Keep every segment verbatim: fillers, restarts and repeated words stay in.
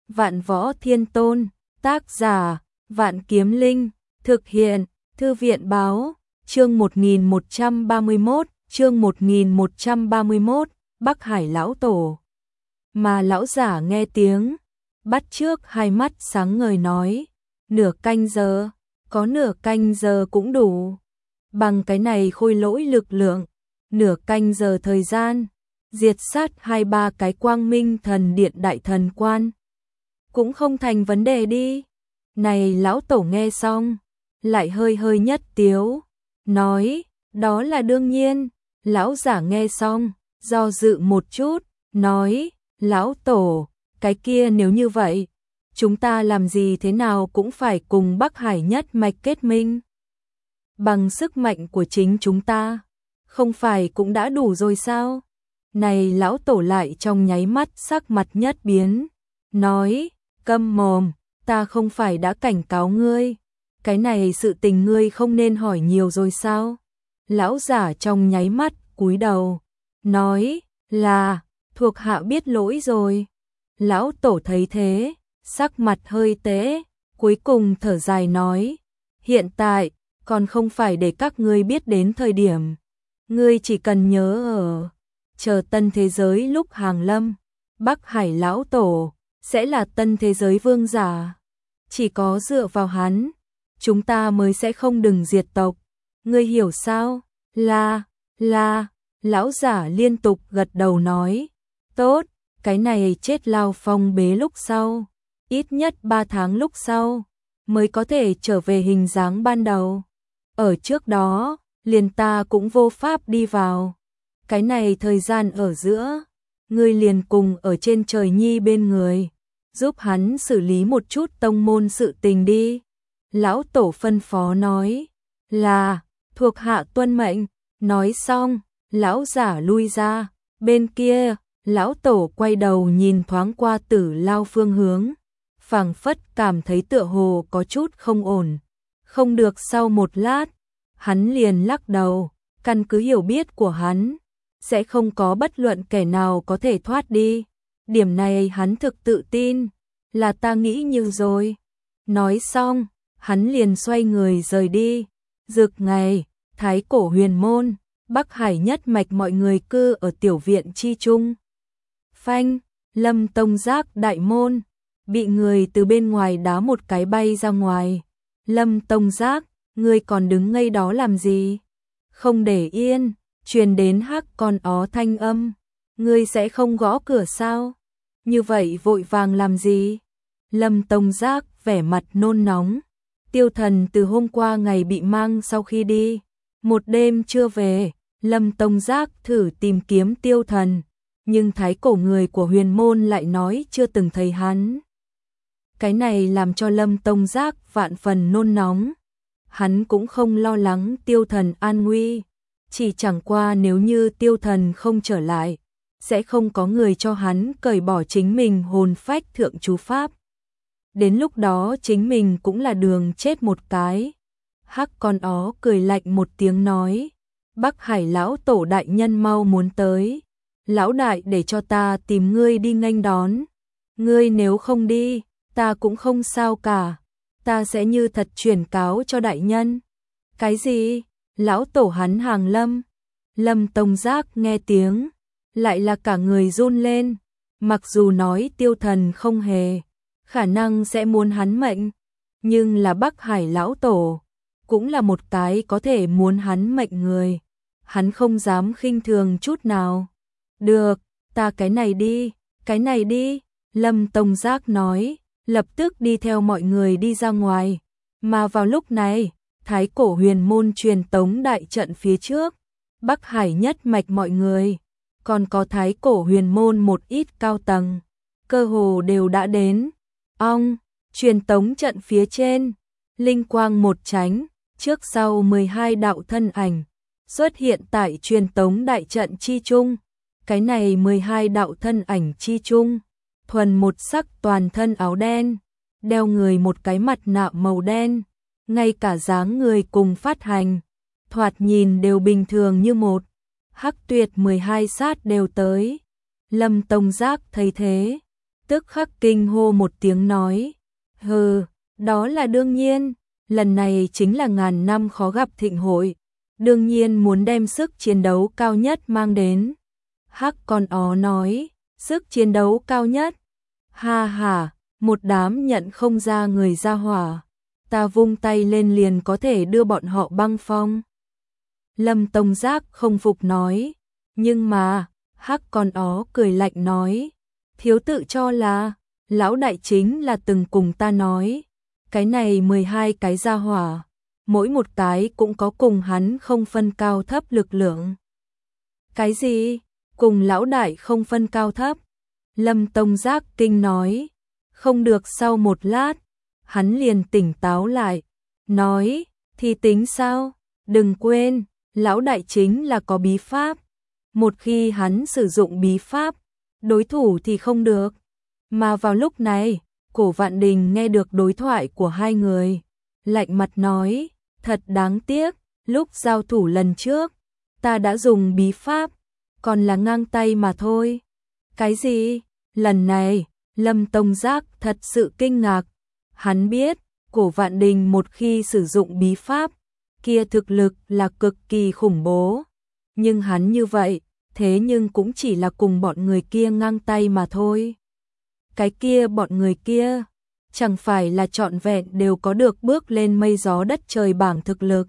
Vạn Võ Thiên Tôn, tác giả, Vạn Kiếm Linh, thực hiện, Thư viện báo, chương một nghìn một trăm ba mươi mốt, chương một nghìn một trăm ba mươi mốt, Bắc Hải lão tổ. Mà lão giả nghe tiếng, bắt trước hai mắt sáng ngời nói, nửa canh giờ, có nửa canh giờ cũng đủ. Bằng cái này khôi lỗi lực lượng, nửa canh giờ thời gian, diệt sát hai ba cái Quang Minh Thần Điện đại thần quan. Cũng không thành vấn đề đi. Này lão tổ nghe xong, lại hơi hơi nhất tiếu, nói, đó là đương nhiên. Lão giả nghe xong, do dự một chút, nói, lão tổ, cái kia nếu như vậy, chúng ta làm gì thế nào cũng phải cùng Bắc Hải nhất mạch kết minh. Bằng sức mạnh của chính chúng ta, không phải cũng đã đủ rồi sao? Này lão tổ lại trong nháy mắt sắc mặt nhất biến, nói, câm mồm, ta không phải đã cảnh cáo ngươi, cái này sự tình ngươi không nên hỏi nhiều rồi sao? Lão giả trong nháy mắt cúi đầu, nói, là, thuộc hạ biết lỗi rồi. Lão tổ thấy thế, sắc mặt hơi tế, cuối cùng thở dài nói, hiện tại, còn không phải để các ngươi biết đến thời điểm. Ngươi chỉ cần nhớ ở, chờ tân thế giới lúc hàng lâm, Bắc Hải lão tổ, sẽ là tân thế giới vương giả. Chỉ có dựa vào hắn, chúng ta mới sẽ không đừng diệt tộc. Ngươi hiểu sao? Là, là, lão giả liên tục gật đầu nói, tốt, cái này chết lao phong bế lúc sau, ít nhất ba tháng lúc sau, mới có thể trở về hình dáng ban đầu. Ở trước đó, liền ta cũng vô pháp đi vào. Cái này thời gian ở giữa, ngươi liền cùng ở trên trời nhi bên người, giúp hắn xử lý một chút tông môn sự tình đi. Lão tổ phân phó nói, là, thuộc hạ tuân mệnh. Nói xong, lão giả lui ra, bên kia, lão tổ quay đầu nhìn thoáng qua Tử Lao phương hướng, phảng phất cảm thấy tựa hồ có chút không ổn. Không được, sau một lát, hắn liền lắc đầu, căn cứ hiểu biết của hắn, sẽ không có bất luận kẻ nào có thể thoát đi. Điểm này hắn thực tự tin, là ta nghĩ như rồi. Nói xong, hắn liền xoay người rời đi. Dực ngày, Thái Cổ Huyền Môn, Bắc Hải nhất mạch mọi người cư ở tiểu viện chi trung. Phanh, Lâm Tông Giác đại môn, bị người từ bên ngoài đá một cái bay ra ngoài. Lâm Tông Giác, ngươi còn đứng ngây đó làm gì? Không để yên, truyền đến hắc con ó thanh âm. Ngươi sẽ không gõ cửa sao? Như vậy vội vàng làm gì? Lâm Tông Giác vẻ mặt nôn nóng. Tiêu Thần từ hôm qua ngày bị mang sau khi đi, một đêm chưa về. Lâm Tông Giác thử tìm kiếm Tiêu Thần, nhưng thái cổ người của huyền môn lại nói chưa từng thấy hắn. Cái này làm cho Lâm Tông Giác vạn phần nôn nóng. Hắn cũng không lo lắng Tiêu Thần an nguy, chỉ chẳng qua nếu như Tiêu Thần không trở lại, sẽ không có người cho hắn cởi bỏ chính mình hồn phách thượng chú pháp. Đến lúc đó chính mình cũng là đường chết một cái. Hắc con ó cười lạnh một tiếng nói, Bắc Hải lão tổ đại nhân mau muốn tới. Lão đại để cho ta tìm ngươi đi nghênh đón. Ngươi nếu không đi, ta cũng không sao cả. Ta sẽ như thật truyền cáo cho đại nhân. Cái gì? Lão tổ hắn hàng lâm. Lâm Tông Giác nghe tiếng, lại là cả người run lên. Mặc dù nói Tiêu Thần không hề khả năng sẽ muốn hắn mệnh, nhưng là Bắc Hải lão tổ, cũng là một cái có thể muốn hắn mệnh người. Hắn không dám khinh thường chút nào. Được, ta cái này đi, cái này đi. Lâm Tông Giác nói, lập tức đi theo mọi người đi ra ngoài. Mà vào lúc này, Thái Cổ Huyền Môn truyền tống đại trận phía trước, Bắc Hải nhất mạch mọi người, còn có Thái Cổ Huyền Môn một ít cao tầng, cơ hồ đều đã đến. Ong, truyền tống trận phía trên, linh quang một chánh, trước sau mười hai đạo thân ảnh xuất hiện tại truyền tống đại trận chi trung. Cái này mười hai đạo thân ảnh chi trung, thuần một sắc toàn thân áo đen, đeo người một cái mặt nạ màu đen, ngay cả dáng người cùng phát hành, thoạt nhìn đều bình thường như một. Hắc Tuyệt mười hai sát đều tới. Lâm Tông Giác thấy thế, tức khắc kinh hô một tiếng nói, hừ, đó là đương nhiên, lần này chính là ngàn năm khó gặp thịnh hội, đương nhiên muốn đem sức chiến đấu cao nhất mang đến. Hắc con ó nói, sức chiến đấu cao nhất, ha ha, một đám nhận không ra người ra hỏa, ta vung tay lên liền có thể đưa bọn họ băng phong. Lâm Tông Giác không phục nói, nhưng mà, Hắc con ó cười lạnh nói, thiếu tự cho là, lão đại chính là từng cùng ta nói, cái này mười hai cái gia hỏa, mỗi một cái cũng có cùng hắn không phân cao thấp lực lượng. Cái gì? Cùng lão đại không phân cao thấp? Lâm Tông Giác kinh nói, không được. Sau một lát, hắn liền tỉnh táo lại, nói, thì tính sao? Đừng quên, lão đại chính là có bí pháp, một khi hắn sử dụng bí pháp, đối thủ thì không được. Mà vào lúc này, Cổ Vạn Đình nghe được đối thoại của hai người, lạnh mặt nói, thật đáng tiếc, lúc giao thủ lần trước, ta đã dùng bí pháp, còn là ngang tay mà thôi. Cái gì? Lần này, Lâm Tông Giác thật sự kinh ngạc. Hắn biết, Cổ Vạn Đình một khi sử dụng bí pháp, kia thực lực là cực kỳ khủng bố. Nhưng hắn như vậy, thế nhưng cũng chỉ là cùng bọn người kia ngang tay mà thôi. Cái kia bọn người kia, chẳng phải là trọn vẹn đều có được bước lên mây gió đất trời bảng thực lực.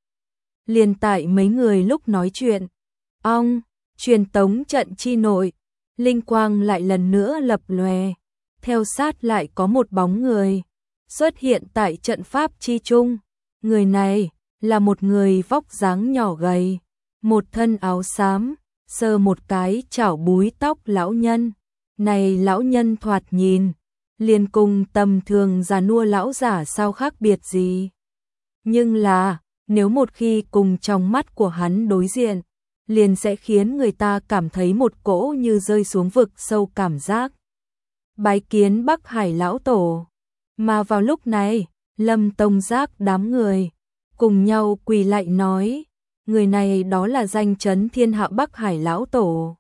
Liền tại mấy người lúc nói chuyện, ong, truyền tống trận chi nội, linh quang lại lần nữa lập lòe, theo sát lại có một bóng người xuất hiện tại trận pháp chi trung. Người này là một người vóc dáng nhỏ gầy, một thân áo xám, sờ một cái chảo búi tóc lão nhân. Này lão nhân thoạt nhìn, liền cùng tầm thường già nua lão giả sao khác biệt gì. Nhưng là, nếu một khi cùng trong mắt của hắn đối diện, liền sẽ khiến người ta cảm thấy một cỗ như rơi xuống vực sâu cảm giác. Bái kiến Bắc Hải lão tổ. Mà vào lúc này, Lâm Tông Giác đám người cùng nhau quỳ lạy nói, người này đó là danh chấn thiên hạ Bắc Hải lão tổ.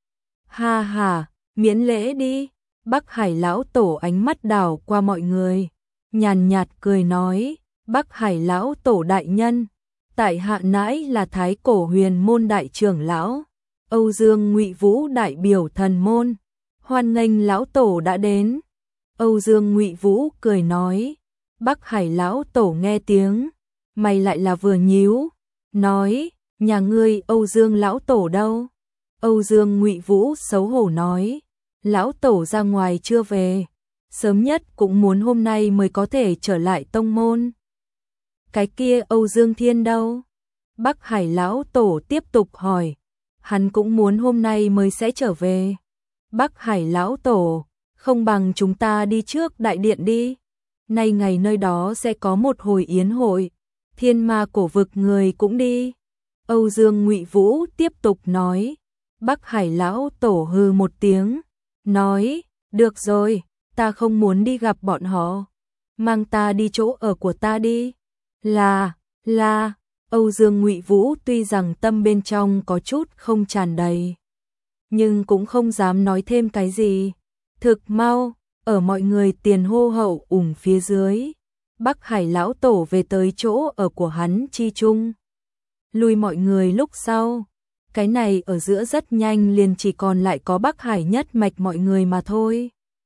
Ha ha, miễn lễ đi. Bắc Hải lão tổ ánh mắt đảo qua mọi người, nhàn nhạt cười nói, Bắc Hải lão tổ đại nhân, tại hạ nãi là Thái Cổ Huyền môn đại trưởng lão, Âu Dương Ngụy Vũ đại biểu thần môn, hoan nghênh lão tổ đã đến. Âu Dương Ngụy Vũ cười nói, Bắc Hải lão tổ nghe tiếng, mày lại là vừa nhíu, nói, nhà ngươi Âu Dương lão tổ đâu? Âu Dương Ngụy Vũ xấu hổ nói, lão tổ ra ngoài chưa về, sớm nhất cũng muốn hôm nay mới có thể trở lại tông môn. Cái kia Âu Dương Thiên đâu? Bắc Hải lão tổ tiếp tục hỏi, hắn cũng muốn hôm nay mới sẽ trở về. Bắc Hải lão tổ, không bằng chúng ta đi trước đại điện đi. Nay ngày nơi đó sẽ có một hồi yến hội, thiên ma cổ vực người cũng đi. Âu Dương Ngụy Vũ tiếp tục nói. Bắc Hải lão tổ hừ một tiếng, nói, được rồi, ta không muốn đi gặp bọn họ, mang ta đi chỗ ở của ta đi. Là, là, Âu Dương Ngụy Vũ tuy rằng tâm bên trong có chút không tràn đầy, nhưng cũng không dám nói thêm cái gì. Thực mau, ở mọi người tiền hô hậu ủng phía dưới, Bắc Hải lão tổ về tới chỗ ở của hắn chi chung. Lùi mọi người lúc sau, cái này ở giữa rất nhanh liền chỉ còn lại có Bắc Hải nhất mạch mọi người mà thôi.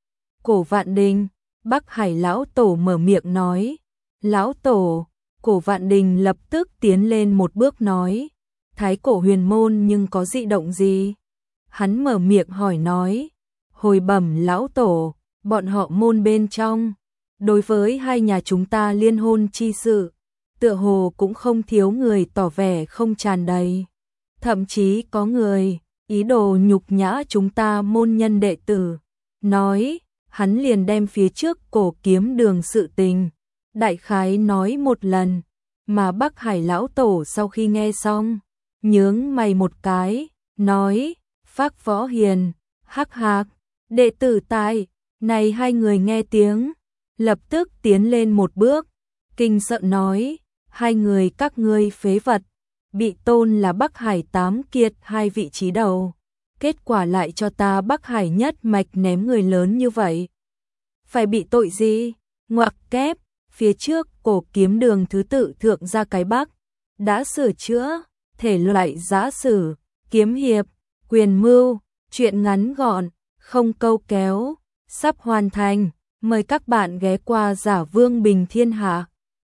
Cổ Vạn Đình, Bắc Hải lão tổ mở miệng nói, lão tổ. Cổ Vạn Đình lập tức tiến lên một bước nói, Thái Cổ Huyền môn nhưng có dị động gì? Hắn mở miệng hỏi nói, hồi bẩm lão tổ, bọn họ môn bên trong, đối với hai nhà chúng ta liên hôn chi sự, tựa hồ cũng không thiếu người tỏ vẻ không tràn đầy. Thậm chí có người ý đồ nhục nhã chúng ta môn nhân đệ tử. Nói, hắn liền đem phía trước Cổ Kiếm Đường sự tình đại khái nói một lần, mà Bắc Hải lão tổ sau khi nghe xong, nhướng mày một cái, nói, Phác Võ Hiền, hắc hạc, đệ tử tài. Này hai người nghe tiếng, lập tức tiến lên một bước, kinh sợ nói, hai người các ngươi phế vật, bị tôn là Bắc Hải tám kiệt hai vị trí đầu, kết quả lại cho ta Bắc Hải nhất mạch ném người lớn như vậy. Phải bị tội gì? Ngoặc kép, phía trước cổ kiếm đường thứ tự thượng gia cái Bắc, đã sửa chữa, thể loại giã sử, kiếm hiệp, quyền mưu, truyện ngắn gọn, không câu kéo, sắp hoàn thành, mời các bạn ghé qua Giả Vương Bình Thiên Hạ.